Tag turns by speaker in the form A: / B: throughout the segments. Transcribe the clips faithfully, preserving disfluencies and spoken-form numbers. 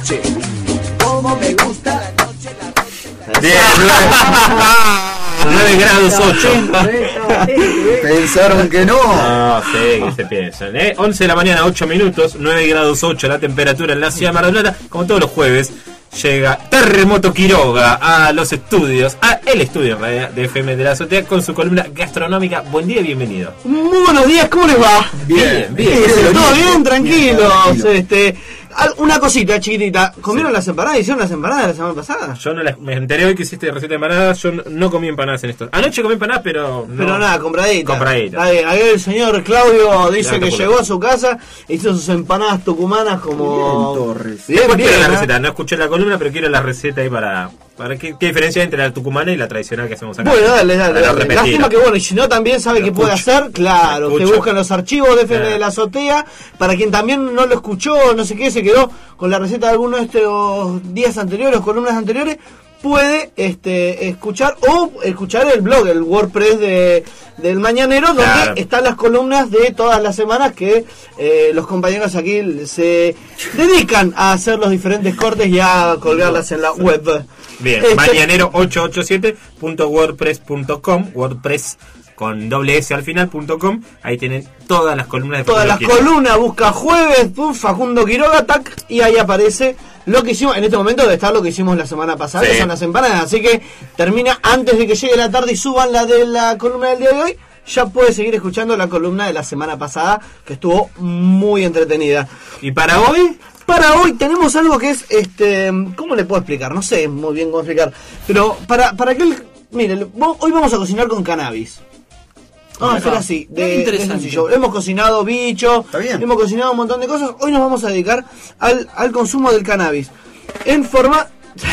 A: noche. Como me gusta la noche, la noche.
B: Bien, nueve grados ocho.
C: Pensaron que no.
B: No, sí, que se piensan. ¿eh? once de la mañana, ocho minutos, nueve grados ocho la temperatura en la ciudad de Mar del Plata. Como todos los jueves, llega Terremoto Quiroga a los estudios, a el estudio de F M de la Azotea con su columna gastronómica. Buen día y bienvenido.
D: Muy buenos días, ¿cómo les va?
B: Bien, bien.
D: bien ¿Todo bien? Tranquilos. Este, una cosita chiquitita. ¿Comieron sí. las empanadas? ¿Hicieron las empanadas la semana pasada?
B: Yo no las, me enteré hoy que hiciste receta de empanadas. Yo no, no comí empanadas en esto. Anoche comí empanadas, pero no.
D: Pero nada, compradita.
B: Compradita.
D: Ahí, ahí el señor Claudio dice que llegó a su casa, hizo sus empanadas tucumanas como...
C: Bien, Torres.
D: Bien,
B: Después
D: bien,
B: quiero la
D: ¿eh?
B: receta. No escuché la columna, pero quiero la receta ahí para... para qué, qué diferencia hay entre la tucumana y la tradicional que hacemos acá.
D: Bueno, dale, dale.
B: Para no
D: dale. Lástima que bueno, y si no también sabe
B: Lo
D: qué puede
B: escucho.
D: hacer, claro,
B: Lo
D: que
B: escucho.
D: buscan los archivos de F M
B: Claro.
D: de la Azotea. Para quien también no lo escuchó, no sé qué, se quedó con la receta de alguno de estos días anteriores, columnas anteriores, puede este escuchar o escuchar el blog, el WordPress de, del Mañanero, donde
B: Claro.
D: están las columnas de todas las semanas que eh, los compañeros aquí se dedican a hacer los diferentes cortes y a colgarlas en la web.
B: Bien,
D: Este-
B: mañanero ocho ocho siete punto wordpress punto com, WordPress con doble S al final punto com. Ahí tienen todas las columnas de
D: Todas las
B: Fernando Quiroga.
D: columnas, busca jueves, pum, Facundo Quiroga, tac, y ahí aparece lo que hicimos. En este momento debe estar lo que hicimos la semana pasada,
B: Sí.
D: que son las empanadas. Así que termina antes de que llegue la tarde y suban la de la columna del día de hoy. Ya puede seguir escuchando la columna de la semana pasada, que estuvo muy entretenida.
B: Y para hoy,
D: Para hoy tenemos algo que es, este, ¿cómo le puedo explicar? No sé muy bien cómo explicar. Pero para, para que él, mire, vo- hoy vamos a cocinar con cannabis. Vamos a hacer así, de, de
A: Interesante.
D: sencillo. Hemos cocinado bicho,
C: Está bien.
D: hemos cocinado un montón de cosas. Hoy nos vamos a dedicar al, al consumo del cannabis. En forma,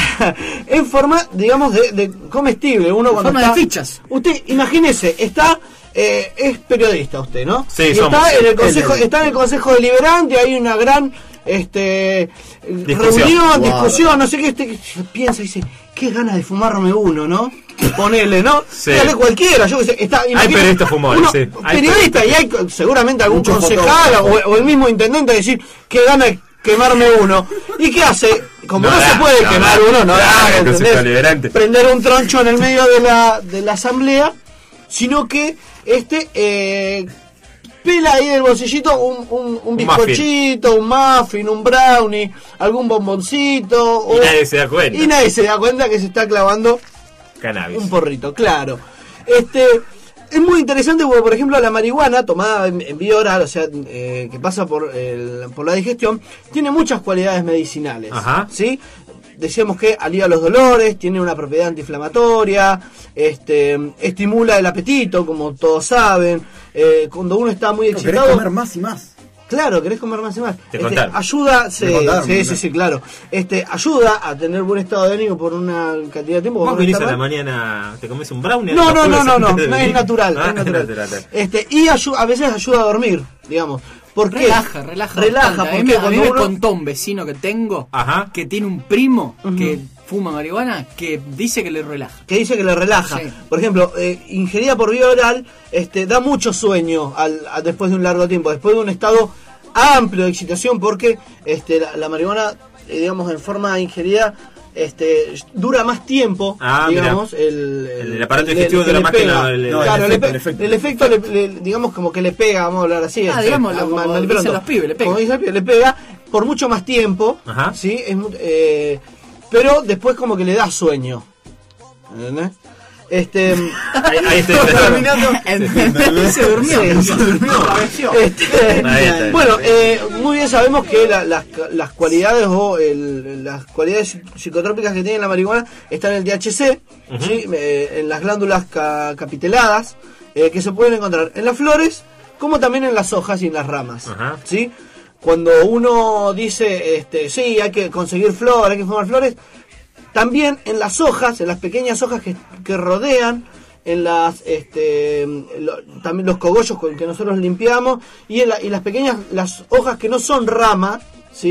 D: en forma, digamos, de, de comestible. Uno cuando
A: forma
D: está-
A: de fichas.
D: Usted, imagínese, está, eh, es periodista usted, ¿no?
B: Sí,
D: y
B: somos.
D: está en el consejo,
C: El- el-
D: está en el consejo deliberante, hay una gran, este,
B: Discusión.
D: reunión,
C: Wow.
D: discusión, no sé qué, este, piensa y dice, qué ganas de fumarme uno, ¿no? Ponele, ¿no?
B: Sí.
D: Dígale cualquiera, yo que sé, está, imagínate,
B: periodistas fumones,
D: uno,
B: sí. Hay
D: periodista, y hay seguramente algún
C: Muchos
D: concejal o,
C: fotógrafos.
D: o el mismo intendente decir, qué gana de quemarme uno. ¿Y qué hace? Como no,
B: No
D: se
B: da,
D: puede
B: no
D: quemar
B: da.
D: uno, no
B: Claro,
D: da,
B: el
D: ¿entendés?
B: consejo deliberante.
D: Prender un troncho en el medio de la, de la asamblea, sino que este eh, pela ahí del bolsillito un, un, un bizcochito, un muffin, un brownie, algún bomboncito.
B: y
D: o-
B: nadie se da cuenta.
D: y nadie se da cuenta que se está clavando
B: Cannabis.
D: un porrito, claro. Este es muy interesante porque, por ejemplo, la marihuana tomada en, en vía oral, o sea, eh, que pasa por, el- por la digestión, tiene muchas cualidades medicinales.
B: Ajá.
D: ¿Sí? Decíamos que alivia los dolores, tiene una propiedad antiinflamatoria, este, estimula el apetito, como todos saben. Eh, cuando uno está muy
C: No, querés
D: excitado,
C: comer más y más.
D: claro, querés comer más y más.
B: Te
D: Este,
B: contaron.
D: ayuda, sí,
C: Me contaron,
D: sí,
C: me
D: sí,
C: contaron.
D: sí, claro. Este, ayuda a tener buen estado de ánimo por una cantidad de tiempo.
B: Vos
D: por no
B: venís
D: estar
B: a la
D: mal.
B: mañana, te comes un brownie.
D: No,
B: a
D: no,
B: los
D: no, no,
B: jueves
D: no,
B: antes de
D: no, es
B: venir.
D: natural,
B: Ah,
D: es natural.
B: natural.
D: Este, y ayu- a veces ayuda a dormir, digamos. ¿Por qué?
A: Relaja, relaja.
D: Relaja,
A: bastante. A mí,
D: porque
A: me, a mí
D: cuando
A: me
D: uno...
A: contó un vecino que tengo
B: Ajá.
A: que tiene un primo
D: Ujú.
A: que fuma marihuana que dice que le relaja.
D: que dice que le relaja.
A: Sí.
D: Por ejemplo, eh, ingerida por vía oral, este, da mucho sueño al, a- después de un largo tiempo, después de un estado amplio de excitación, porque este, la, la marihuana, eh, digamos, en forma ingerida, este, dura más tiempo,
B: Ah,
D: digamos, el,
B: El aparato digestivo dura
D: le
B: más que
D: pega.
B: la- el-
C: No,
D: claro,
C: el
D: le
C: efecto,
D: pe-
C: el efecto.
D: el efecto, le- le- digamos, como que le pega, vamos a hablar así.
A: Ah,
D: este,
A: digámoslo,
D: a-
A: como
D: mal- mal
A: dicen
D: pronto.
A: los pibes, le pega.
D: Como dice el pibe, le pega por mucho más tiempo,
B: Ajá.
D: ¿sí? Es mu- eh, pero después como que le da sueño. ¿Entendés? Este,
B: Ahí, ahí está.
D: terminando.
A: Se durmió.
D: Sí, se
A: durmió.
D: Este,
B: Ahí está.
D: bueno, eh, muy bien sabemos que la- las, las cualidades o el- las cualidades psicotrópicas que tiene la marihuana están en el D H C, ¿sí? Eh, en las glándulas ca- capiteladas, eh, que se pueden encontrar en las flores, como también en las hojas y en las ramas.
B: Ajá.
D: ¿Sí? Cuando uno dice, este, sí, hay que conseguir flores, hay que fumar flores, también en las hojas, en las pequeñas hojas que, que rodean, en las, este, lo- también los cogollos con que nosotros limpiamos, y, en la- y las pequeñas, las hojas que no son ramas, ¿sí?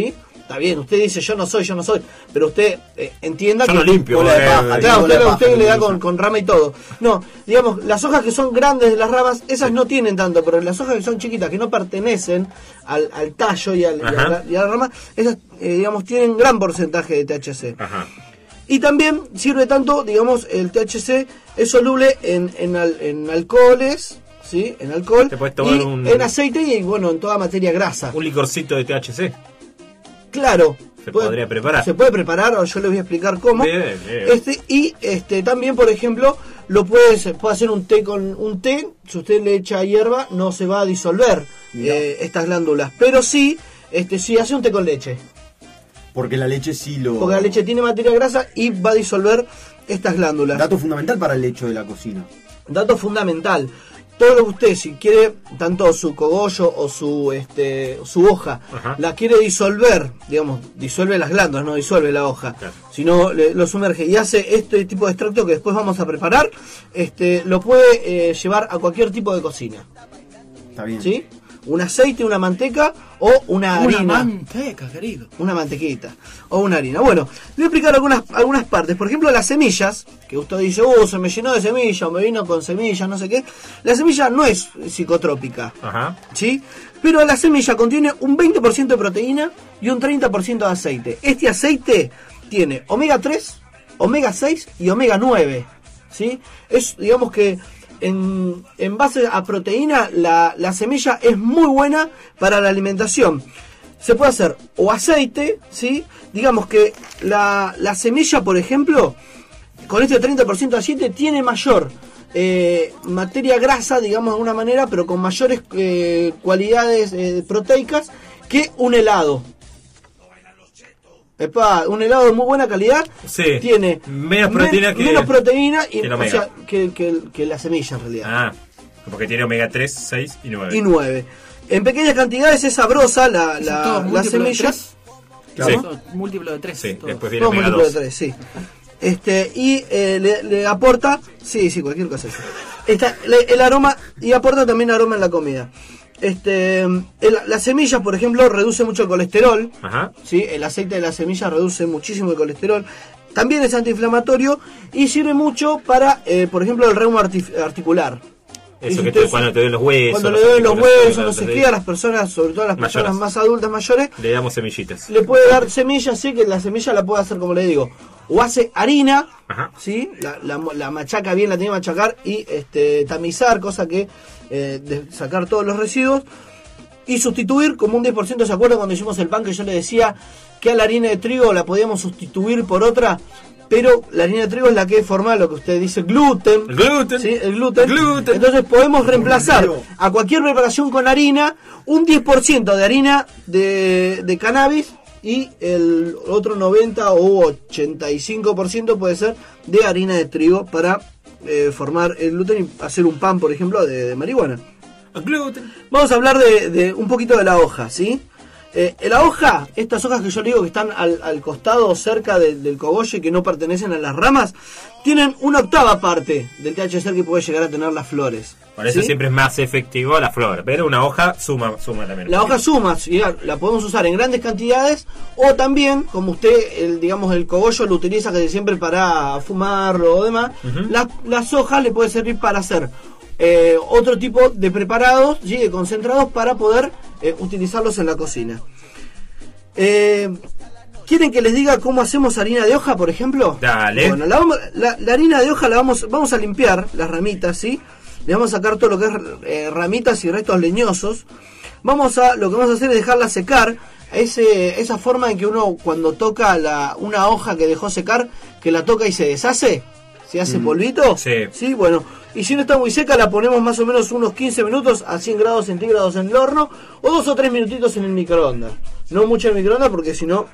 D: está bien, usted dice yo no soy, yo no soy, pero usted eh, entienda
B: yo
D: que...
B: no limpio.
D: Bola de
B: eh,
D: paja,
B: eh,
D: claro,
C: bola
D: usted,
C: de
D: usted
C: paja,
D: le da
C: como
D: con,
C: dicen.
D: con rama y todo. No, digamos, las hojas que son grandes de las ramas, esas no tienen tanto, pero las hojas que son chiquitas, que no pertenecen al, al tallo y, al, y, a la, y a la rama, esas, eh, digamos, tienen gran porcentaje de T H C.
B: Ajá.
D: Y también sirve tanto, digamos, el T H C es soluble en, en, al, en alcoholes, ¿sí? En alcohol,
B: Te puedes tomar
D: y
B: un-
D: en aceite y, bueno, en toda materia grasa.
B: Un licorcito de T H C.
D: Claro.
B: Se podría preparar.
D: Se puede preparar, o yo les voy a explicar cómo.
B: Bien, bien.
D: Este, y este también, por ejemplo, lo puede, se puede hacer un té con un té. Si usted le echa hierba, no se va a disolver eh, estas glándulas. Pero sí, este sí hace un té con leche.
C: Porque la leche sí lo...
D: Porque la leche tiene materia grasa y va a disolver estas glándulas.
C: Dato fundamental para el hecho de la cocina.
D: Dato fundamental. Todo lo que usted, si quiere, tanto su cogollo o su este su hoja,
B: Ajá.
D: la quiere disolver, digamos, disuelve las glándulas, no disuelve la hoja,
B: Claro.
D: sino le- lo sumerge y hace este tipo de extracto que después vamos a preparar, este lo puede eh, llevar a cualquier tipo de cocina,
C: Está bien.
D: ¿sí? Un aceite, una manteca o una
E: Una
D: harina.
E: manteca, querido.
D: Una mantequita o una harina. Bueno, le voy a explicar algunas, algunas partes. Por ejemplo, las semillas, que usted dice, uh, se me llenó de semillas, o me vino con semillas, no sé qué. La semilla no es psicotrópica,
B: Ajá.
D: ¿sí? Pero la semilla contiene un veinte por ciento de proteína y un treinta por ciento de aceite. Este aceite tiene omega tres, omega seis y omega nueve, ¿sí? Es, digamos que en, en base a proteína, la, la semilla es muy buena para la alimentación. Se puede hacer o aceite, ¿sí? Digamos que la, la semilla, por ejemplo, con este treinta por ciento de aceite tiene mayor eh, materia grasa, digamos de alguna manera, pero con mayores eh, cualidades eh, proteicas que un helado. Epa, un helado de muy buena calidad
B: Sí.
D: tiene
B: Menos
D: men-
B: proteína que-
D: menos proteína y,
B: que el
D: o
B: omega.
D: sea, que, que, que la semilla en realidad.
B: Ah, porque tiene omega tres, seis y nueve.
D: Y nueve. En pequeñas cantidades es sabrosa la,
E: ¿Es
D: la,
E: todo
D: la
E: múltiplo de
D: semilla.
E: tres?
B: Claro.
E: Sí. Todo múltiplo de tres.
B: Sí,
E: todo.
B: después viene
D: Todo
B: omega
D: múltiplo de
B: dos.
D: tres, sí. Este, y eh, le, le aporta, sí, sí, cualquier cosa. Esta, le- el aroma, y aporta también aroma en la comida. Este, el- las semillas, por ejemplo, reduce mucho el colesterol.
B: Ajá.
D: ¿Sí? El aceite de la semilla reduce muchísimo el colesterol. También es antiinflamatorio y sirve mucho para, eh, por ejemplo, el reuma artif- articular. Y
B: Eso
D: si
B: que
D: usted-
B: te, cuando te den los huesos.
D: Cuando
B: las
D: le duelen los
B: articulaciones,
D: huesos, no sé
B: las-
D: qué, a las personas, sobre todo a las personas
B: Mayores.
D: más adultas, mayores,
B: Le damos semillitas.
D: le puede dar semilla, sí, que la semilla la puede hacer como le digo. O hace harina,
B: Ajá.
D: ¿sí? La, la, la machaca bien, la tiene que machacar y este, tamizar, cosa que eh, de sacar todos los residuos. Y sustituir como un diez por ciento, ¿se acuerdan cuando hicimos el pan que yo le decía que a la harina de trigo la podíamos sustituir por otra? Pero la harina de trigo es la que forma lo que usted dice gluten.
B: El gluten.
D: ¿Sí? El gluten.
B: Gluten.
D: Entonces podemos reemplazar a cualquier preparación con harina un diez por ciento de harina de, de cannabis y el otro noventa o ochenta y cinco por ciento puede ser de harina de trigo para eh, formar el gluten y hacer un pan, por ejemplo, de, de marihuana.
B: El gluten.
D: Vamos a hablar de, de un poquito de la hoja, ¿sí? Eh, la hoja, estas hojas que yo le digo que están al, al costado cerca de- del cogollo y que no pertenecen a las ramas, tienen una octava parte del T H C que puede llegar a tener las flores.
B: Por eso
D: ¿sí?
B: siempre es más efectivo la flor. Pero una hoja suma, suma también.
D: La hoja suma, ¿sí? la, la podemos usar en grandes cantidades o también, como usted, el, digamos, el cogollo lo utiliza casi siempre para fumarlo o demás,
B: Ujú.
D: las, las hojas le puede servir para hacer eh, otro tipo de preparados, ¿sí? De concentrados para poder eh, utilizarlos en la cocina. Eh, ¿Quieren que les diga cómo hacemos harina de hoja, por ejemplo?
B: Dale.
D: Bueno, la, vamos- la- la harina de hoja la vamos, vamos a limpiar las ramitas, ¿sí? Le vamos a sacar todo lo que es eh, ramitas y restos leñosos. Vamos a, lo que vamos a hacer es dejarla secar. Ese, esa forma en que uno cuando toca la, una hoja que dejó secar, que la toca y se deshace, se hace polvito.
B: Sí.
D: Sí, bueno. Y si no está muy seca, la ponemos más o menos unos quince minutos a cien grados centígrados en el horno o dos o tres minutitos en el microondas. No mucho en el microondas porque si no,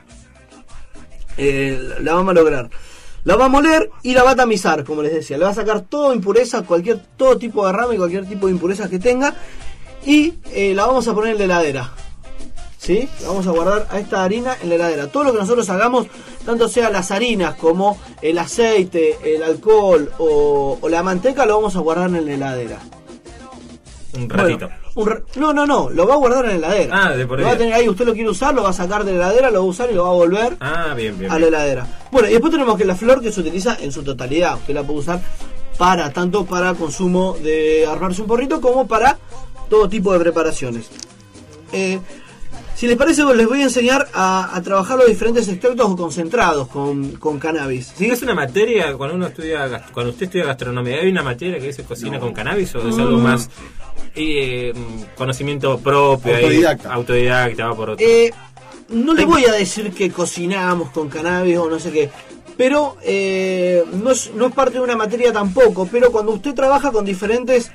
D: eh, la vamos a lograr. La va a moler y la va a tamizar, como les decía. Le va a sacar toda impureza, cualquier, todo tipo de rama y cualquier tipo de impurezas que tenga. Y eh, la vamos a poner en la heladera. ¿Sí? La vamos a guardar a esta harina en la heladera. Todo lo que nosotros hagamos, tanto sea las harinas como el aceite, el alcohol o, o la manteca, lo vamos a guardar en la heladera.
B: Un ratito.
D: Bueno, Un re- no, no, no, lo va a guardar en la heladera.
B: Ah, de por
D: Lo va a
B: vida.
D: tener ahí, usted lo quiere usar, lo va a sacar de la heladera, lo va a usar y lo va a volver
B: Ah, bien, bien.
D: a la
B: bien.
D: heladera. Bueno, y después tenemos que la flor que se utiliza en su totalidad. Usted la puede usar para tanto para consumo de armarse un porrito como para todo tipo de preparaciones. Eh, si les parece, les voy a enseñar a, a trabajar los diferentes extractos o concentrados con, con cannabis. ¿sí?
B: ¿Es una materia cuando uno estudia gast- cuando usted estudia gastronomía? ¿Hay una materia que dice cocina con cannabis o es algo más eh, conocimiento propio, ahí,
C: Autodidacta.
B: autodidacta, va por otro?
D: Eh, no le voy a decir que cocinamos con cannabis o no sé qué, pero eh, no, es, no es parte de una materia tampoco, pero cuando usted trabaja con diferentes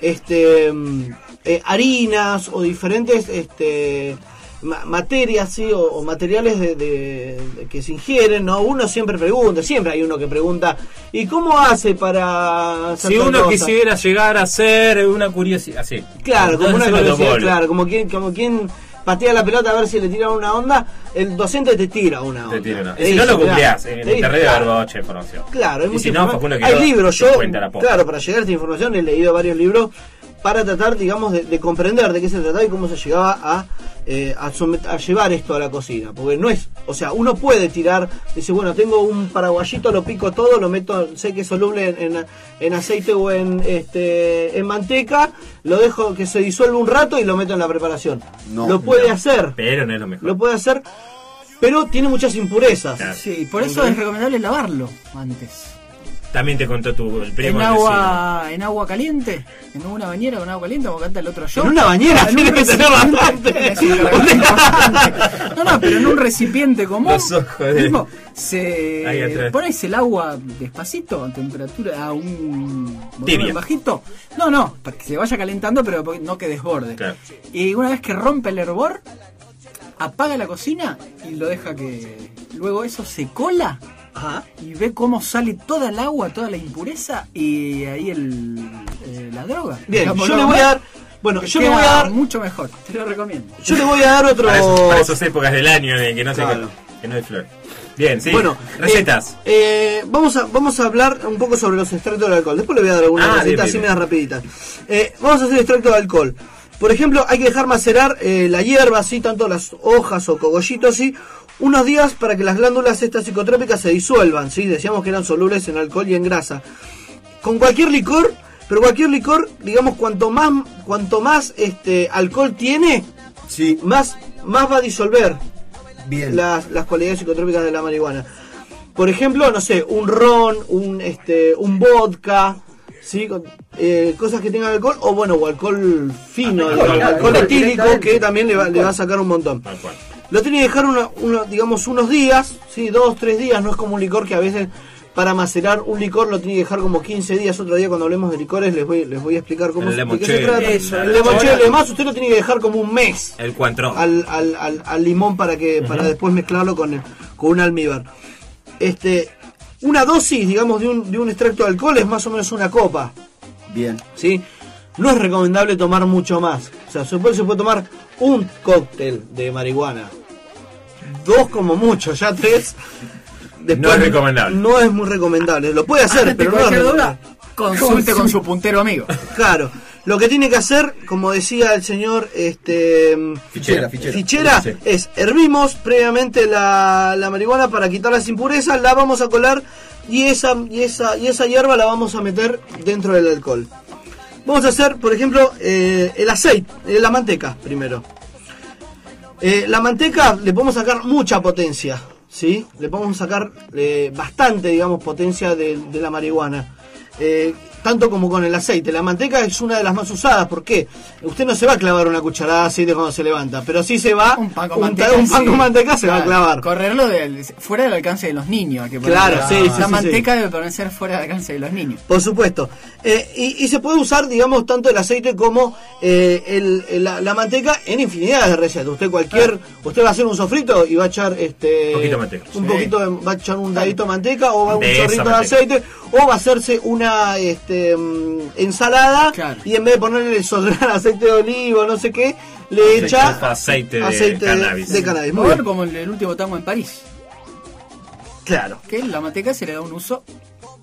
D: este, mm, eh, harinas o diferentes este, ma- materias ¿sí? o, o materiales de, de- de que se ingieren, ¿no? Uno siempre pregunta, siempre hay uno que pregunta, ¿y cómo hace para hacer
B: Si
D: tal
B: uno
D: cosa?
B: quisiera llegar a ser una curiosidad, así.
D: Claro, como una
B: Entonces,
D: curiosidad,
B: protocolo.
D: claro, como quien, como quien patea la pelota a ver si le tira una onda, el docente te tira una onda.
B: Te tira una-
D: Te
B: Y si no
D: dice,
B: lo
D: mirá,
B: googleás, en
D: te dice,
B: internet va a haber
D: claro,
B: mucha información.
D: Claro, hay,
B: Y
D: mucha
B: si no,
D: información.
B: Facundo
D: Hay
B: Quiroga
D: libros,
B: te
D: yo,
B: cuenta la posta.
D: claro, para llegar a esta información he leído varios libros para tratar, digamos, de, de comprender de qué se trataba y cómo se llegaba a, eh, a, somet- a llevar esto a la cocina. Porque no es, o sea, uno puede tirar, dice, bueno, tengo un paraguayito, lo pico todo, lo meto, sé que es soluble en, en, en aceite o en, este, en manteca, lo dejo que se disuelva un rato y lo meto en la preparación.
C: No,
D: lo puede
B: no.
D: hacer,
B: Pero no es lo mejor.
D: lo puede hacer, pero tiene muchas impurezas.
B: Claro.
E: Sí, por eso es recomendable lavarlo antes.
B: También te contó tu el primo
E: En
B: del vecino.
E: agua, en agua caliente, en una bañera con agua caliente, como canta el otro yo.
D: En una bañera,
E: En un
D: tiene que tener
E: recipiente.
D: bastante.
E: Es una carga importante. No, no, pero en un recipiente común.
B: Los ojos de-
E: mismo,
B: Ahí
E: se
B: atrás.
E: pones el agua despacito a temperatura, a un volumen
B: Tibia.
E: bajito. No, no, para que se vaya calentando, pero no que desborde.
B: Claro.
E: Y una vez que rompe el hervor, apaga la cocina y lo deja que luego eso se cola.
D: Ajá.
E: Y ve cómo sale toda el agua, toda la impureza y ahí el, eh, la droga.
D: Bien,
E: Digamos,
D: yo
E: lo
D: le voy a
E: más-
D: dar, bueno,
E: que
D: yo le voy a
E: queda
D: dar,
E: mucho mejor, te lo recomiendo.
D: yo le voy a dar otro.
B: Para, eso- para esas épocas del año en que no sé
D: Claro.
B: que no hay flor. Bien, sí.
D: Bueno,
B: recetas.
D: eh, eh, vamos a vamos a hablar un poco sobre los extractos de alcohol. Después le voy a dar algunas
B: Ah,
D: recetas
B: bien,
D: así
B: bien,
D: medias rapiditas. Eh, vamos a hacer extracto de alcohol. Por ejemplo, hay que dejar macerar eh, la hierba, así, tanto las hojas o cogollitos, así, unos días para que las glándulas estas psicotrópicas se disuelvan, ¿sí? Decíamos que eran solubles en alcohol y en grasa. Con cualquier licor, pero cualquier licor, digamos, cuanto más cuanto más este alcohol tiene,
C: Sí,
D: más más va a disolver
C: bien.
D: las, las cualidades psicotrópicas de la marihuana. Por ejemplo, no sé, un ron, un este un vodka, ¿sí? Con- eh, cosas que tengan alcohol, o bueno, o alcohol fino,
B: Alcohol,
D: digamos,
B: claro,
D: alcohol
B: alcohol,
D: etílico, que también le va, le va a sacar un montón.
B: Tal cual.
D: Lo tiene que dejar una, una, digamos unos días, ¿sí? Dos, tres días, no es como un licor que a veces para macerar un licor lo tiene que dejar como quince días. Otro día cuando hablemos de licores les voy, les voy a explicar cómo
B: El
D: se, de qué se
B: limoncello.
D: trata.
E: Eso,
D: el
E: el
D: limoncello,
E: limoncello.
D: además usted lo tiene que dejar como un mes
B: El cuantro.
D: al, al, al, al limón para que para después mezclarlo con, el- con un almíbar. Este, una dosis, digamos, de un, de un extracto de alcohol es más o menos una copa,
C: Bien.
D: ¿sí? No es recomendable tomar mucho más. O sea, se puede, se puede tomar un cóctel de marihuana. Dos como mucho, ya tres.
B: No es recomendable.
D: No es muy recomendable. Lo puede hacer,
E: Ante
D: pero no es
E: cualquier duda,
D: recomendable.
E: consulte con su puntero amigo.
D: Claro. Lo que tiene que hacer, como decía el señor este
C: Fichera, fichera.
D: Fichera,
B: Sí.
D: es hervimos previamente la, la marihuana para quitar las impurezas, la vamos a colar y esa, y esa, y esa hierba la vamos a meter dentro del alcohol. Vamos a hacer, por ejemplo, eh, el aceite, eh, la manteca primero. Eh, la manteca le podemos sacar mucha potencia, ¿sí? Le podemos sacar eh, bastante, digamos, potencia de, de la marihuana. Eh, tanto como con el aceite. La manteca es una de las más usadas. ¿Por qué? Usted no se va a clavar una cucharada de aceite cuando se levanta, pero sí se va,
E: Un pan con
D: un,
E: manteca.
D: un pan
E: sí.
D: con manteca se va a
E: Claro,
D: clavar.
E: Correrlo del- fuera del alcance de los niños. hay que ponerlo.
D: Claro, sí, sí,
E: La
D: sí,
E: manteca debe permanecer fuera del alcance de los niños.
D: Por supuesto. Eh, y, y se puede usar, digamos, tanto el aceite como eh, el, el- la, la manteca en infinidad de recetas. Usted cualquier, usted va a hacer un sofrito y va a echar este
B: Poquito de manteca.
D: un
B: Sí.
D: poquito de, va a echar un dadito de manteca o va un
B: De esa
D: chorrito de
B: manteca.
D: aceite o va a hacerse una este mm, ensalada
E: Claro.
D: y en vez de ponerle soldar aceite de oliva o no sé qué, le
B: Aceite-
D: echa
B: aceite de
D: aceite de-
B: cannabis.
D: de cannabis. Muy
E: Bueno,
D: bien.
E: como el, el último tango en París,
D: Claro.
E: que la manteca se le da un uso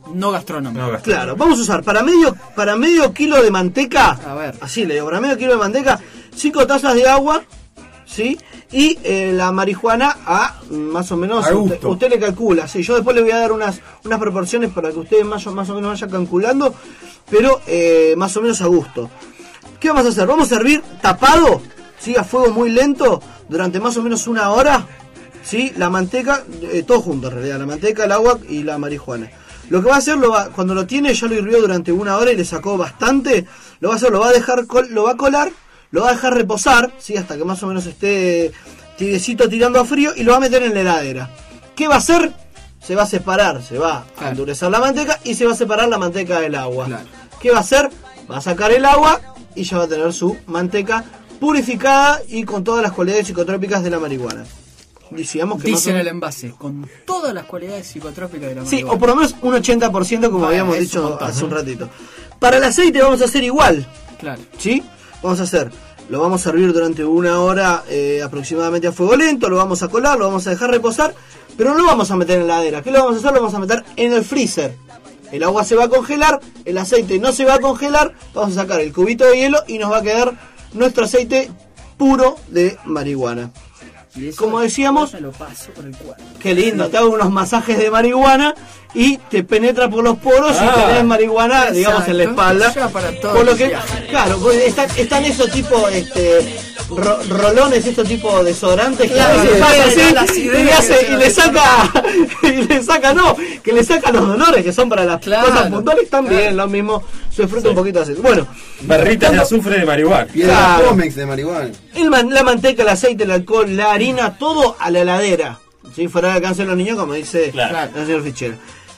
E: no gastronómico.
B: No, gastronómico.
D: Claro, vamos a usar para medio para medio kilo de manteca,
E: A ver.
D: así le digo, para medio kilo de manteca, cinco tazas de agua, ¿sí? Y eh, la marihuana a más o menos,
C: A
D: usted,
C: gusto.
D: usted le calcula, sí, yo después le voy a dar unas unas proporciones para que ustedes más o, más o menos vayan calculando, pero eh, más o menos a gusto. ¿Qué vamos a hacer? Vamos a hervir tapado, ¿sí? A fuego muy lento, durante más o menos una hora, ¿sí? La manteca, eh, todo junto en realidad, la manteca, el agua y la marihuana. Lo que va a hacer, lo va, cuando lo tiene, ya lo hirvió durante una hora y le sacó bastante, lo va a hacer, lo va a dejar, col- lo va a colar, lo va a dejar reposar, ¿sí? Hasta que más o menos esté tibiecito tirando a frío y lo va a meter en la heladera. ¿Qué va a hacer? Se va a separar, se va a
E: Claro.
D: endurecer la manteca y se va a separar la manteca del agua.
E: Claro.
D: ¿Qué va a hacer? Va a sacar el agua y ya va a tener su manteca purificada y con todas las cualidades psicotrópicas de la marihuana. Decíamos que más
E: Dice
D: o
E: en
D: menos-
E: el envase, con todas las cualidades psicotrópicas de la
D: Sí,
E: marihuana.
D: o por lo menos un ochenta por ciento como
E: Bueno,
D: habíamos
E: es un
D: dicho
E: montón,
D: hace
E: ¿no?
D: un ratito. Para el aceite vamos a hacer igual,
E: Claro.
D: ¿sí? Vamos a hacer, lo vamos a hervir durante una hora eh, aproximadamente a fuego lento, lo vamos a colar, lo vamos a dejar reposar, pero no lo vamos a meter en la heladera. ¿Qué lo vamos a hacer? Lo vamos a meter en el freezer. El agua se va a congelar, el aceite no se va a congelar, vamos a sacar el cubito de hielo y nos va a quedar nuestro aceite puro de marihuana.
E: Y eso-
D: Como decíamos-
E: eso lo paso por el cuerpo.
D: Qué lindo, te hago unos masajes de marihuana y te penetra por los poros
B: Ah,
D: y tenés marihuana, digamos, en la
E: exacto.
D: espalda.
E: Ya para todo
D: Por lo
E: el
D: que,
E: viaje.
D: claro, pues están, están esos tipos, este, ro- rolones, estos tipos de desodorantes que
E: Claro,
D: a veces
E: sí,
D: pasa
E: sí,
D: así,
E: las
D: y
E: ideas
D: le, hace,
E: que
D: y
E: se
D: le
E: nos
D: saca, y le saca, no, que le saca los dolores que son para las
E: Claro,
D: cosas puntuales también,
E: claro.
D: lo mismo, se disfruta un poquito así. Bueno,
B: Barritas de azufre de marihuana.
C: Piedra
D: Claro.
C: Comex de marihuana.
D: el man- la manteca, el aceite, el alcohol, la harina, todo a la heladera. ¿Sí? Fuera de alcance de los niños, como dice
B: Claro.
D: el señor Fichero.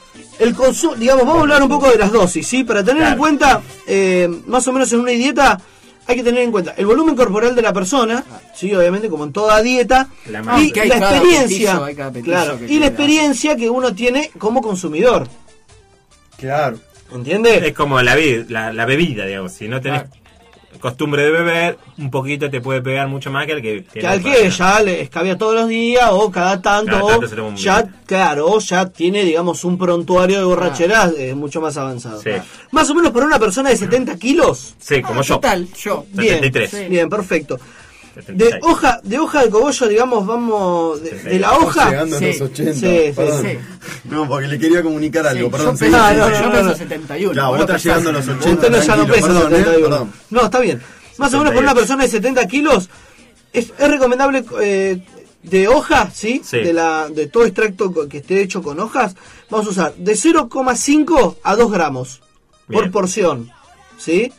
D: El consumo, digamos, vamos a hablar un poco de las dosis, ¿sí? Para tener
B: Claro.
D: en cuenta, eh, más o menos en una dieta, hay que tener en cuenta el volumen corporal de la persona, sí, obviamente, como en toda dieta,
B: La
D: y
B: masa.
E: Que hay
D: la
E: cada
D: experiencia,
E: petillo, hay cada petillo
D: claro,
E: que
D: y la
E: tiene.
D: experiencia que uno tiene como consumidor,
C: Claro.
D: ¿entiende?
B: Es como la, vid- la, la bebida, digamos. Si no tenés costumbre de beber, un poquito te puede pegar mucho más que el que
D: Que
B: tiene
D: al
B: para-
D: que ya le escabia todos los días o cada tanto,
B: Cada
D: o
B: tanto se toma un
D: ya,
B: vinito.
D: claro, o ya tiene, digamos, un prontuario de borracheras eh, mucho más avanzado.
B: Sí.
D: Más o menos para una persona de setenta kilos.
B: Sí, como
E: Ah,
B: yo.
E: ¿qué tal? Yo.
D: Bien,
B: setenta y tres.
E: Sí.
D: bien, perfecto. De
B: setenta y seis.
D: hoja, de hoja de cogollo, digamos, vamos, de, de la
C: Estamos
D: hoja.
C: llegando
E: Sí.
C: a los ochenta.
D: Sí, sí,
C: perdón.
E: sí.
C: No, porque le quería comunicar algo,
E: Sí,
C: perdón.
E: yo
C: sí,
E: peso,
C: sí,
D: no,
C: sí.
D: no,
E: yo
D: no,
E: peso
D: no.
E: setenta y uno.
C: Claro,
E: vos
C: vos
E: lo
C: estás llegando a los
E: pesás.
C: ochenta.
D: Usted no, ya no
C: tranquilo,
D: pesa
C: perdón,
D: setenta y uno.
C: eh, perdón.
D: No, está bien. Más o menos para una persona de setenta kilos, es, es recomendable eh, de hoja, ¿sí?
B: Sí.
D: De, la, de todo extracto co- que esté hecho con hojas, vamos a usar de cero coma cinco a dos gramos por
B: Bien.
D: porción, ¿sí?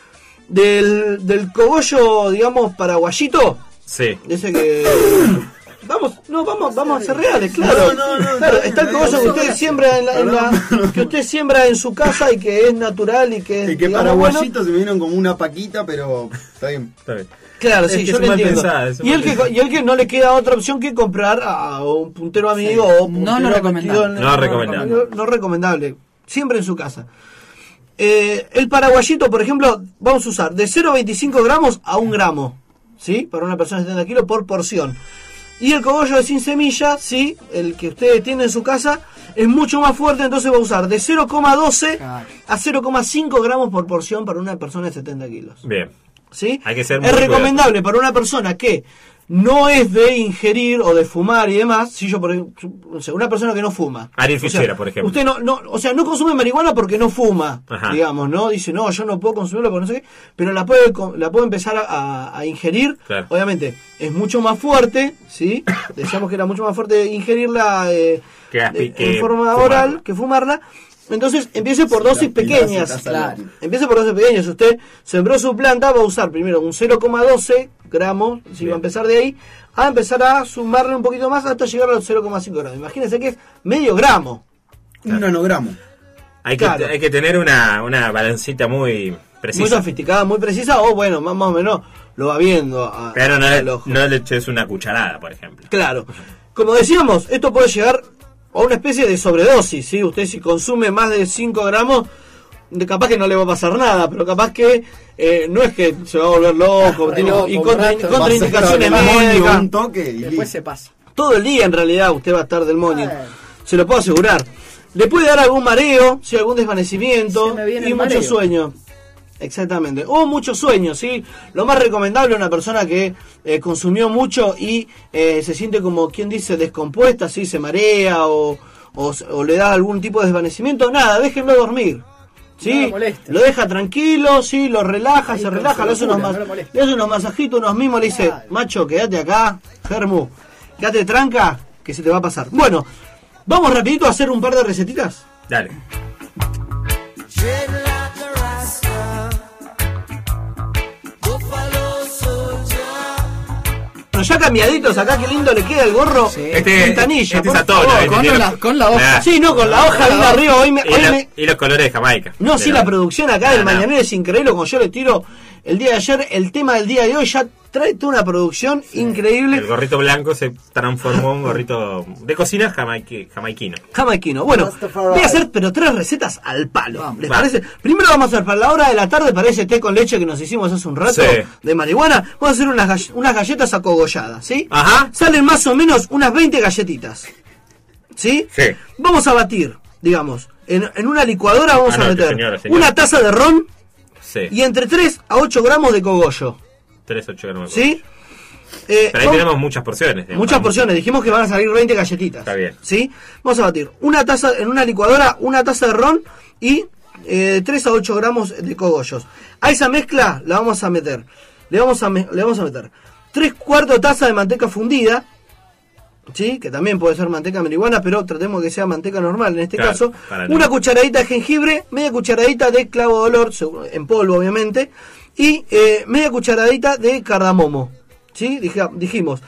D: Del, del cogollo, digamos, paraguayito,
B: Sí.
D: ese que... Vamos, no, vamos, vamos a ser reales, claro.
C: No, no, no,
D: Claro,
C: no,
D: está el
C: no,
D: cogollo
C: no,
D: que
C: no,
D: usted
C: no,
D: siembra en la, en la- que usted siembra en su casa y que es natural y que es,
C: Y que
D: digamos,
C: paraguayito
D: bueno.
C: se me vieron como una paquita, pero está bien.
B: Está bien.
D: Claro,
B: Es
D: sí,
B: que
D: yo
B: es
D: lo
B: mal
D: entiendo.
B: pensado, es
D: y, el
B: mal
D: que,
B: pensado.
D: y el que no le queda otra opción que comprar a, a un puntero amigo o
E: No
D: puntero
E: lo recomendable.
D: metido en-
B: No recomendable.
D: No, no recomendable. Siempre en su casa. Eh, el paraguayito, por ejemplo, vamos a usar de cero coma veinticinco gramos a un gramo, ¿sí? Para una persona de setenta kilos por porción. Y el cogollo de sin semilla, ¿sí? El que usted tiene en su casa, es mucho más fuerte, entonces va a usar de cero coma doce
E: Claro.
D: a cero coma cinco gramos por porción para una persona de setenta kilos.
B: Bien.
D: ¿Sí?
B: Hay que ser
D: es
B: muy
D: recomendable para una persona que no es de ingerir o de fumar y demás, si yo por ejemplo, o sea, una persona que no fuma.
B: Ariel
D: O sea,
B: Fichera, por ejemplo.
D: Usted no, no, o sea, no consume marihuana porque no fuma,
B: Ajá.
D: digamos, ¿no? Dice, no, yo no puedo consumirlo porque no sé qué, pero la puede, co- la puede empezar a, a- a ingerir.
B: Claro.
D: Obviamente, es mucho más fuerte, ¿sí? Decíamos que era mucho más fuerte ingerirla eh,
B: Que aspi-
D: de-
B: que
D: en forma
B: fumarla.
D: oral que fumarla. Entonces, empiece por dosis
C: la pila
D: pequeñas.
C: se está
E: Claro.
C: saliendo.
D: Empiece por dosis pequeñas. Si usted sembró su planta, va a usar primero un cero coma doce gramos, si
B: Bien.
D: va a empezar de ahí, a empezar a sumarle un poquito más hasta llegar a los cero coma cinco gramos. Imagínense que es medio gramo.
C: Un nanogramo.
B: Hay que,
D: Claro.
B: hay que tener una, una balancita muy
D: Muy
B: precisa.
D: sofisticada, muy precisa, o bueno, más, más o menos lo va viendo a-
B: Pero no
D: al
B: le,
D: ojo.
B: no le eches una cucharada, por ejemplo.
D: Claro. Como decíamos, esto puede llegar a una especie de sobredosis, ¿sí? Usted si consume más de cinco gramos, de capaz que no le va a pasar nada, pero capaz que eh, no es que se va a volver loco, tiene-
E: loco,
D: y
E: un
D: contra,
E: rato.
D: contraindicaciones
C: Va a ser el demonio,
D: médicas.
C: un toque y
E: Después
C: listo.
E: se pasa.
D: Todo el día en realidad usted va a estar del morning.
E: Eh.
D: Se lo puedo asegurar. Le puede dar algún mareo, ¿sí? Algún desvanecimiento
E: Se me viene
D: y
E: el
D: mucho
E: mareo.
D: sueño. Exactamente. O mucho sueño, ¿sí? Lo más recomendable a una persona que eh, consumió mucho y eh, se siente como, quien dice, descompuesta, ¿sí? Se marea o, o, o le da algún tipo de desvanecimiento. Nada, déjenlo dormir. ¿Sí?
E: No lo moleste.
D: Lo deja tranquilo, sí, lo relaja,
E: Ahí
D: se
E: con
D: relaja,
E: su
D: le hace, unos
E: locura,
D: mas-
E: no lo moleste.
D: le hace unos masajitos, unos mimos, le dice,
E: Claro.
D: macho, quédate acá, Germu, quédate tranca, que se te va a pasar. Bueno, vamos rapidito a hacer un par de recetitas.
B: Dale.
D: Bueno, ya cambiaditos acá, qué lindo le queda el gorro.
E: Sí.
B: Este,
D: Ventanilla,
B: este
D: por
B: es a tono,
D: favor.
B: este
E: Con
B: tiene
E: la-
B: los-
E: con la hoja.
B: Ah,
D: Sí, no, con la hoja bien arriba, hoy me...
B: Y,
D: hoy
B: lo-
D: me-
B: y los colores de Jamaica.
D: No, sí,
B: De
D: la producción acá del
B: No, no.
D: Mañanero es increíble. Como yo le tiro el día de ayer, el tema del día de hoy ya trae toda una producción increíble.
B: El gorrito blanco se transformó en un gorrito de cocina jamaiqui- jamaiquino.
D: Jamaiquino. Bueno,
C: Rastafari.
D: voy a hacer pero tres recetas al palo.
E: Vamos.
D: ¿Les
B: Va.
D: parece? Primero vamos a hacer para la hora de la tarde, para ese té con leche que nos hicimos hace un rato
B: Sí.
D: de marihuana. Vamos a hacer unas, gall- unas galletas acogolladas, ¿sí?
B: Ajá.
D: Salen más o menos unas veinte galletitas. ¿Sí?
B: Sí.
D: Vamos a batir, digamos. En, en una licuadora vamos
B: Anote,
D: a meter
B: señora, señora.
D: una taza de ron
B: Sí.
D: y entre tres a ocho gramos de cogollo.
B: tres, ocho gramos.
D: ¿Sí? Eh,
B: Pero ahí
D: vamos-
B: tenemos muchas porciones. digamos.
D: Muchas porciones, dijimos que van a salir veinte galletitas.
B: Está bien.
D: ¿Sí? Vamos a batir una taza, en una licuadora, una taza de ron y eh, tres a ocho gramos de cogollos. A esa mezcla la vamos a meter, le vamos a, me- le vamos a meter tres cuartos de taza de manteca fundida, ¿sí? Que también puede ser manteca de marihuana, pero tratemos que sea manteca normal en este
B: Claro,
D: caso.
B: para no-
D: Una cucharadita de jengibre, media cucharadita de clavo de olor, seguro- en polvo obviamente, y eh, media cucharadita de cardamomo. ¿Sí? Dije- dijimos,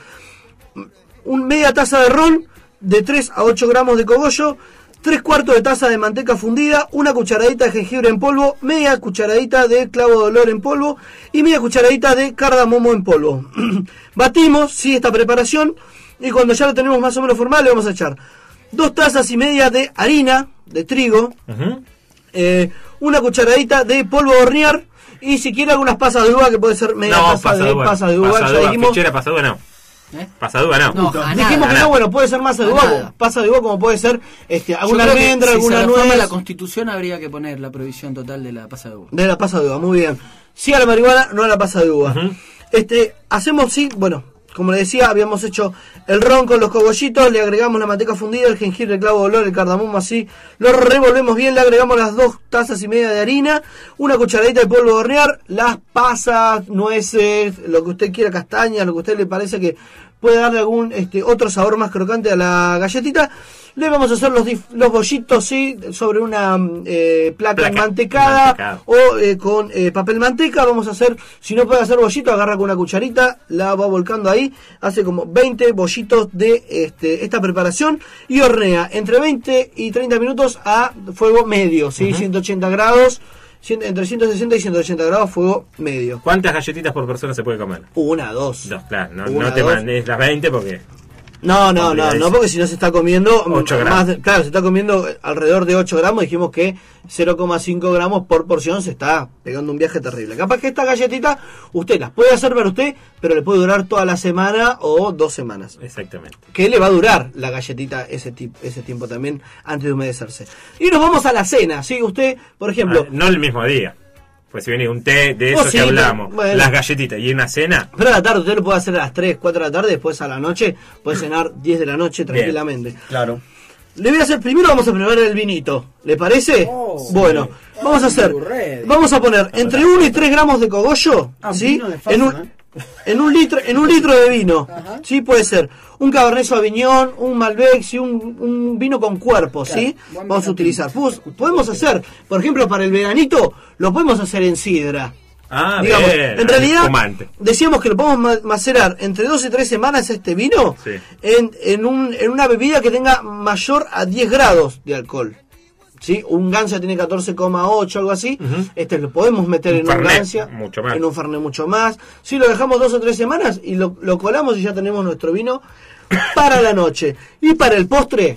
D: un media taza de ron, de tres a ocho gramos de cogollo, tres cuartos de taza de manteca fundida, una cucharadita de jengibre en polvo, media cucharadita de clavo de olor en polvo y media cucharadita de cardamomo en polvo. Batimos, sí, esta preparación, y cuando ya lo tenemos más o menos formal le vamos a echar dos tazas y media de harina de trigo,
B: Ujú.
D: eh, una cucharadita de polvo de hornear y si quiere algunas pasas de uva, que puede ser media
B: No,
D: taza de
B: pasaduba.
D: pasas de uva. Ya
B: Pasaduba,
D: dijimos,
B: fichera, pasaduba no.
E: ¿Eh?
B: Pasaduba no.
E: No, a
D: dijimos
E: nada.
D: que
B: nada.
D: no, bueno, puede ser masa de
E: A
D: uva,
E: nada.
D: pasa de uva como puede ser este,
E: Yo
D: alguna
E: creo que
D: almendra,
E: si
D: alguna
E: se reforma
D: nuez
E: la Constitución habría que poner la prohibición total de la pasa de uva.
D: de la pasa de uva, muy bien. Sí a la marihuana, no a la pasa de uva.
B: Ujú.
D: Este, hacemos, sí, bueno, como le decía, habíamos hecho el ron con los cogollitos, le agregamos la manteca fundida, el jengibre, el clavo de olor, el cardamomo así, lo revolvemos bien, le agregamos las dos tazas y media de harina, una cucharadita de polvo de hornear, las pasas, nueces, lo que usted quiera, castañas, lo que a usted le parece que puede darle algún este, otro sabor más crocante a la galletita. Le vamos a hacer los, dif- los bollitos, sí, sobre una eh, placa,
B: Placa,
D: mantecada
B: mantecada.
D: o eh, con eh, papel manteca. Vamos a hacer, si no puede hacer bollito, agarra con una cucharita, la va volcando ahí, hace como veinte bollitos de este, esta preparación y hornea entre veinte y treinta minutos a fuego medio, ¿sí? ciento ochenta grados, cien- entre ciento sesenta y ciento ochenta grados, fuego medio.
B: ¿Cuántas galletitas por persona se puede comer?
D: Una, dos.
B: Dos, claro. No,
D: Una,
B: no te
D: dos.
B: mandes las veinte porque...
D: No, no, no, no,
B: Complicadísimo.
D: porque si no se está comiendo
B: Ocho
D: más
B: gramos.
D: de- claro, se está comiendo alrededor de ocho gramos, dijimos que cero coma cinco gramos por porción se está pegando un viaje terrible. Capaz que esta galletita usted las puede hacer para usted, pero le puede durar toda la semana o dos semanas.
B: Exactamente.
D: Que le va a durar la galletita ese, tip- ese tiempo también antes de humedecerse. Y nos vamos a la cena, ¿sí? Usted, por ejemplo,
B: Ah, no el mismo día. Pues si viene un té de eso
D: Oh, sí,
B: que hablamos,
D: pero, bueno.
B: las galletitas y una cena,
D: pero a la tarde usted lo puede hacer a las tres, cuatro de la tarde, después a la noche puede cenar diez de la noche tranquilamente.
C: Claro.
D: Le voy a hacer, primero vamos a preparar el vinito, ¿le parece?
E: Oh,
D: bueno, vamos a hacer,
E: ready.
D: vamos a poner entre uno y tres gramos de cogollo,
C: Ah,
D: ¿sí?
C: vino de fácil,
D: En un,
C: ¿eh?
D: en un litro, en un litro de vino,
E: Ajá.
D: ¿sí? Puede ser un Cabernet Sauvignon, un Malbec, ¿sí? un, un vino con cuerpo, ¿sí?
E: Claro,
D: Vamos a utilizar. Pues, podemos hacer, por ejemplo, para el veranito, lo podemos hacer en sidra.
B: ah,
D: Digamos,
B: bien,
D: en realidad,
B: espumante.
D: decíamos que lo podemos ma- macerar entre dos y tres semanas este vino
B: Sí.
D: en, en, un, en una bebida que tenga mayor a diez grados de alcohol. ¿Sí? Un Gancia tiene catorce coma ocho, algo así.
B: Ujú.
D: Este lo podemos meter
B: Un
D: en un
B: Fernet,
D: Gancia,
B: mucho más.
D: en un Fernet mucho más. Si lo dejamos dos o tres semanas y lo, lo colamos y ya tenemos nuestro vino para la noche. Y para el postre,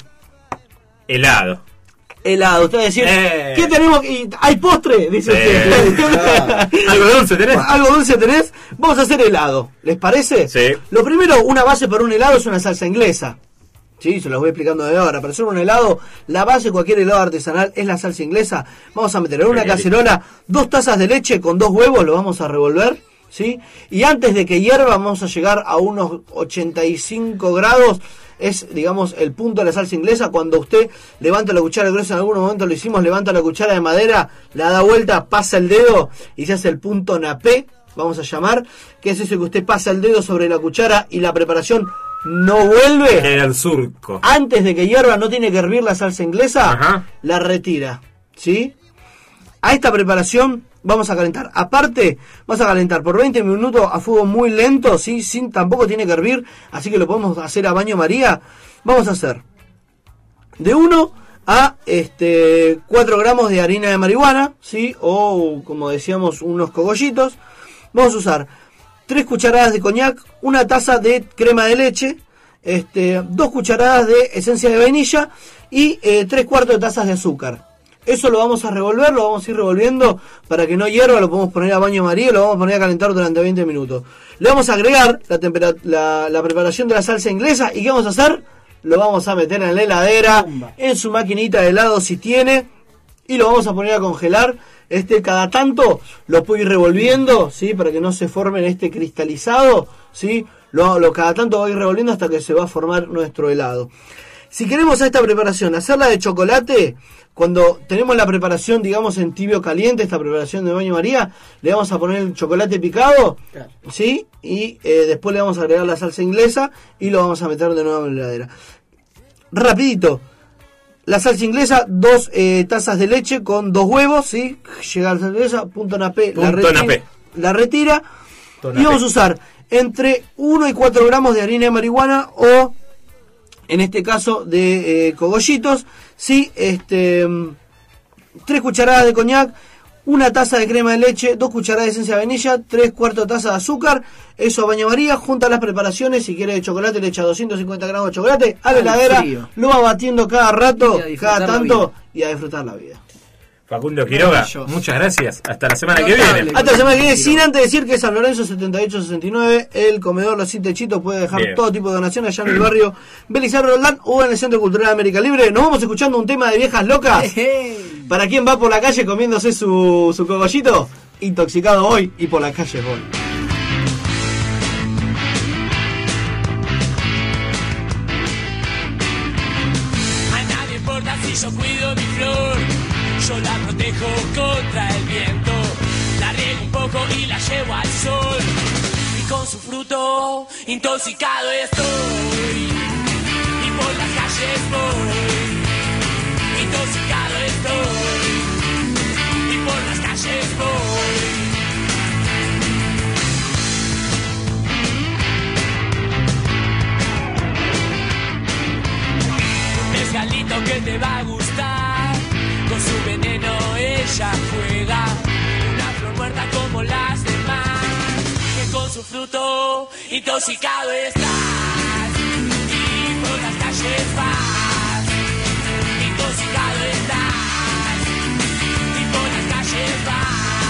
B: Helado.
D: helado. Usted va a decir,
B: Eh.
D: ¿qué tenemos? Y, ¿hay postre? Dice
B: Sí.
D: usted.
B: ¿Algo dulce tenés?
D: ¿Algo dulce tenés? Vamos a hacer helado. ¿Les parece?
B: Sí.
D: Lo primero, una base para un helado es una salsa inglesa. Sí, se los voy explicando de ahora. Para hacer un helado, la base de cualquier helado artesanal es la salsa inglesa. Vamos a meter en una cacerola dos tazas de leche con dos huevos, lo vamos a revolver, ¿sí? Y antes de que hierva vamos a llegar a unos ochenta y cinco grados. Es, digamos, el punto de la salsa inglesa. Cuando usted levanta la cuchara gruesa, en algún momento lo hicimos, levanta la cuchara de madera, la da vuelta, pasa el dedo y se hace el punto napé, vamos a llamar, que es eso que usted pasa el dedo sobre la cuchara y la preparación no vuelve.
B: Era el surco.
D: Antes de que hierva, no tiene que hervir la salsa inglesa.
B: Ajá.
D: La retira, ¿sí? A esta preparación vamos a calentar. Aparte, vamos a calentar por veinte minutos a fuego muy lento, ¿sí? Sin, tampoco tiene que hervir, así que lo podemos hacer a baño María. Vamos a hacer de uno a este cuatro gramos de harina de marihuana, ¿sí? O, como decíamos, unos cogollitos. Vamos a usar tres cucharadas de coñac, una taza de crema de leche, este, dos cucharadas de esencia de vainilla y eh, tres cuartos de tazas de azúcar. Eso lo vamos a revolver, lo vamos a ir revolviendo para que no hierva, lo podemos poner a baño María, lo vamos a poner a calentar durante veinte minutos. Le vamos a agregar la, tempera- la, la preparación de la salsa inglesa y ¿qué vamos a hacer? Lo vamos a meter en la heladera, en su maquinita de helado si tiene, y lo vamos a poner a congelar. Este, cada tanto lo puedo ir revolviendo, ¿sí? Para que no se formen este cristalizado, ¿sí? Lo, lo cada tanto voy a ir revolviendo hasta que se va a formar nuestro helado. Si queremos a esta preparación hacerla de chocolate, cuando tenemos la preparación, digamos, en tibio caliente, esta preparación de baño María, le vamos a poner el chocolate picado,
E: Claro.
D: ¿sí? Y eh, después le vamos a agregar la salsa inglesa y lo vamos a meter de nuevo en la heladera. Rapidito. La salsa inglesa, dos eh, tazas de leche con dos huevos, ¿sí? Llega la salsa inglesa, punto napé, la
B: Punto
D: retira,
B: napé.
D: la retira
B: Punto
D: y vamos
B: napé.
D: a usar entre uno y cuatro gramos de harina de marihuana o, en este caso, de eh, cogollitos, ¿sí? Este, tres cucharadas de coñac, una taza de crema de leche, dos cucharadas de esencia de vainilla, tres cuartos de taza de azúcar, eso a baño María, junta las preparaciones, si quiere de chocolate le echa doscientos cincuenta gramos de chocolate a la
E: Al
D: heladera,
E: frío.
D: lo va batiendo cada rato,
E: Y a disfrutar
D: cada
E: la
D: tanto,
E: vida.
D: y a disfrutar la vida.
B: Facundo Quiroga,
E: Maravilloso.
B: muchas gracias. Hasta la semana que
E: Notable.
B: viene.
D: Hasta la semana que viene, sin antes decir que San Lorenzo setenta y ocho sesenta y nueve, el comedor Los Sin Techitos puede dejar
B: Bien.
D: todo tipo de donaciones allá en el barrio Belisario Roldán o en el Centro Cultural América Libre. Nos vamos escuchando un tema de viejas locas.
E: Hey.
D: Para quien va por la calle comiéndose su, su cogollito, intoxicado hoy y por la calle voy.
F: A nadie importa si yo cuido mi flor, yo la protejo contra el viento, la riego un poco y la llevo al sol, y con su fruto intoxicado estoy, y por las calles voy, intoxicado estoy, y por las calles voy. Mezcalito que te va a gustar, con su veneno ella juega, una flor muerta como las demás, que con su fruto intoxicado estás, y por las calles vas, intoxicado estás, y por las calles vas.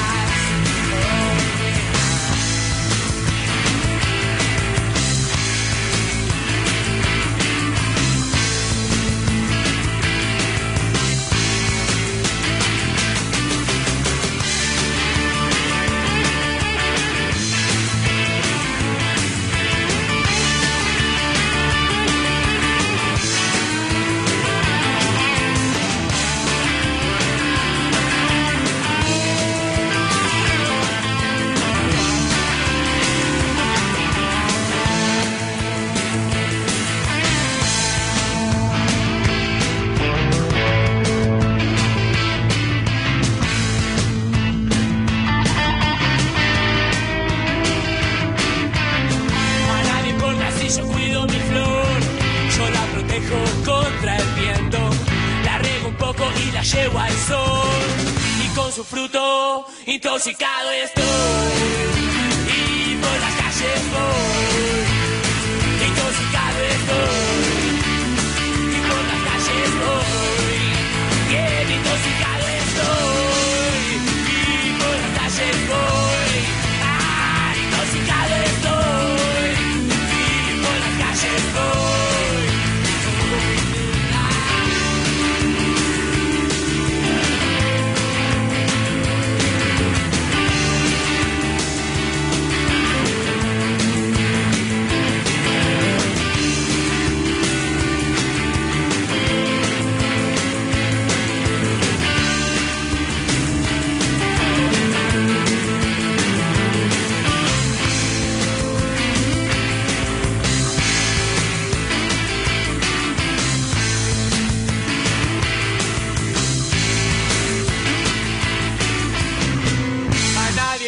F: A nadie importa si yo cuido mi flor, yo la protejo contra el viento, la riego un poco y la llevo al sol, y con su fruto intoxicado estoy, y por las calles voy, intoxicado estoy, y por las calles voy, bien intoxicado estoy, y por las calles voy, ah, intoxicado estoy, y por las calles voy,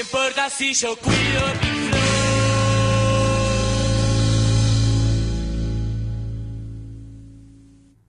F: importa si yo cuido mi